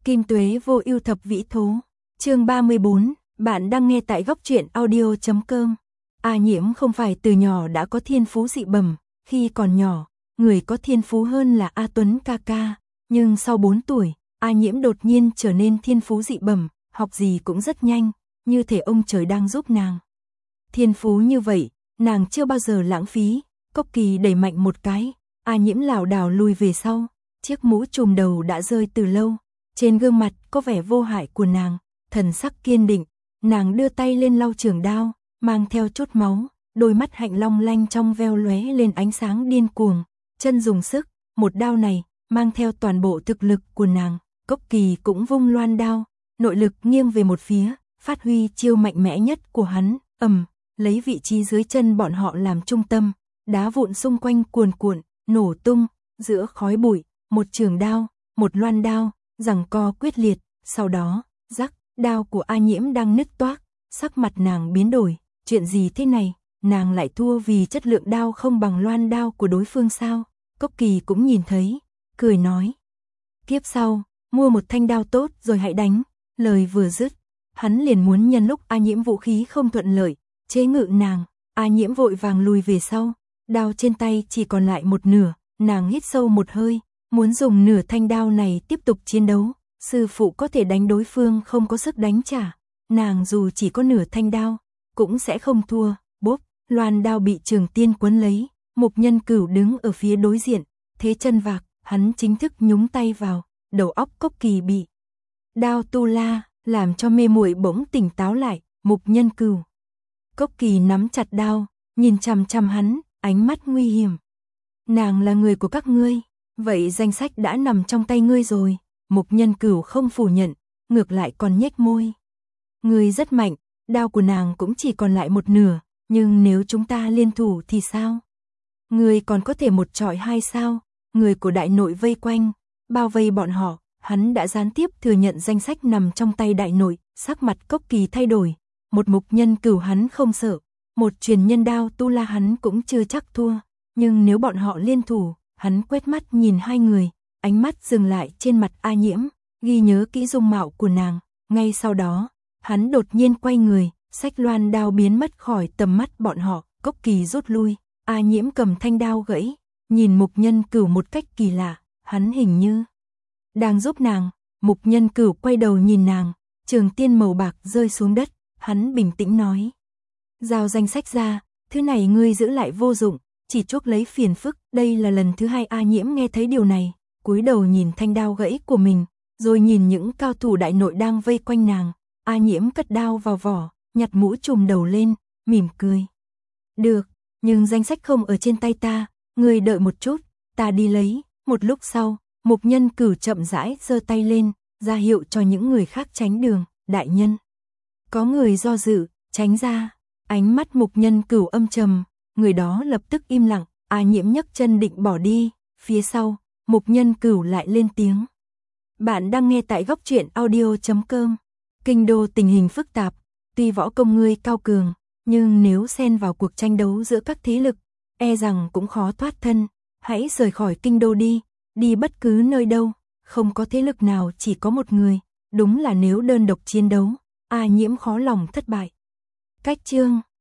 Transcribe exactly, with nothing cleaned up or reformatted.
Kim Tuế vô ưu thập vĩ thố. Chương ba mươi bốn, bạn đang nghe tại góc truyện audio chấm com. A Nhiễm không phải từ nhỏ đã có thiên phú dị bẩm, khi còn nhỏ, người có thiên phú hơn là A Tuấn ca ca, nhưng sau bốn tuổi, A Nhiễm đột nhiên trở nên thiên phú dị bẩm, học gì cũng rất nhanh, như thể ông trời đang giúp nàng. Thiên phú như vậy, nàng chưa bao giờ lãng phí. Cốc Kỳ đẩy mạnh một cái, A Nhiễm lảo đảo lùi về sau, chiếc mũ trùm đầu đã rơi từ lâu, trên gương mặt có vẻ vô hại của nàng, thần sắc kiên định, nàng đưa tay lên lau trường đao, mang theo chút máu, đôi mắt hạnh long lanh trong veo lóe lên ánh sáng điên cuồng, chân dùng sức, một đao này mang theo toàn bộ thực lực của nàng. Cốc Kỳ cũng vung loan đao, nội lực nghiêng về một phía, phát huy chiêu mạnh mẽ nhất của hắn, ầm, lấy vị trí dưới chân bọn họ làm trung tâm, đá vụn xung quanh cuồn cuộn, nổ tung, giữa khói bụi, một trường đao, một loan đao, giằng co quyết liệt, sau đó, rắc, đao của A Nhiễm đang nứt toác, sắc mặt nàng biến đổi, chuyện gì thế này, nàng lại thua vì chất lượng đao không bằng loan đao của đối phương sao? Cốc Kỳ cũng nhìn thấy, cười nói, kiếp sau, mua một thanh đao tốt rồi hãy đánh. Lời vừa dứt, hắn liền muốn nhân lúc A Nhiễm vũ khí không thuận lợi, chế ngự nàng. A Nhiễm vội vàng lùi về sau, đao trên tay chỉ còn lại một nửa, nàng hít sâu một hơi, muốn dùng nửa thanh đao này tiếp tục chiến đấu. Sư phụ có thể đánh đối phương không có sức đánh trả, nàng dù chỉ có nửa thanh đao, cũng sẽ không thua. Bốp, loan đao bị Trường Tiên quấn lấy, Mục Nhân Cửu đứng ở phía đối diện, thế chân vạc, hắn chính thức nhúng tay vào, đầu óc Cốc Kỳ bị đao tu la làm cho mê muội bỗng tỉnh táo lại. Mục Nhân Cửu. Cốc Kỳ nắm chặt đao, nhìn chằm chằm hắn, ánh mắt nguy hiểm. Nàng là người của các ngươi, vậy danh sách đã nằm trong tay ngươi rồi. Mục Nhân Cửu không phủ nhận, ngược lại còn nhếch môi. Ngươi rất mạnh, đao của nàng cũng chỉ còn lại một nửa, nhưng nếu chúng ta liên thủ thì sao? Ngươi còn có thể một trọi hai sao? Người của đại nội vây quanh, bao vây bọn họ, hắn đã gián tiếp thừa nhận danh sách nằm trong tay đại nội. Sắc mặt Cốc Kỳ thay đổi, một Mục Nhân Cửu hắn không sợ, một truyền nhân đao tu la hắn cũng chưa chắc thua, nhưng nếu bọn họ liên thủ, hắn quét mắt nhìn hai người, ánh mắt dừng lại trên mặt A Nhiễm, ghi nhớ kỹ dung mạo của nàng, ngay sau đó, hắn đột nhiên quay người, xách loan đao biến mất khỏi tầm mắt bọn họ. Cốc Kỳ rút lui, A Nhiễm cầm thanh đao gãy, nhìn Mục Nhân Cửu một cách kỳ lạ, hắn hình như đang giúp nàng. Mục Nhân Cửu quay đầu nhìn nàng, trường tiên màu bạc rơi xuống đất, hắn bình tĩnh nói, giao danh sách ra, thứ này ngươi giữ lại vô dụng, chỉ chuốc lấy phiền phức. Đây là lần thứ hai A Nhiễm nghe thấy điều này, cúi đầu nhìn thanh đao gãy của mình, rồi nhìn những cao thủ đại nội đang vây quanh nàng. A Nhiễm cất đao vào vỏ, nhặt mũ trùm đầu lên, mỉm cười. Được, nhưng danh sách không ở trên tay ta, ngươi đợi một chút, ta đi lấy. Một lúc sau, Mục Nhân Cửu chậm rãi giơ tay lên, ra hiệu cho những người khác tránh đường. Đại nhân. Có người do dự, tránh ra. Ánh mắt Mục Nhân Cửu âm trầm, người đó lập tức im lặng. A Nhiễm nhấc chân định bỏ đi, phía sau, Mục Nhân Cửu lại lên tiếng. Bạn đang nghe tại góc truyện audio chấm com. Kinh đô tình hình phức tạp, tuy võ công ngươi cao cường, nhưng nếu xen vào cuộc tranh đấu giữa các thế lực, e rằng cũng khó thoát thân. Hãy rời khỏi kinh đô đi, đi bất cứ nơi đâu, không có thế lực nào chỉ có một người, đúng là nếu đơn độc chiến đấu, A Nhiễm khó lòng thất bại. Cách chương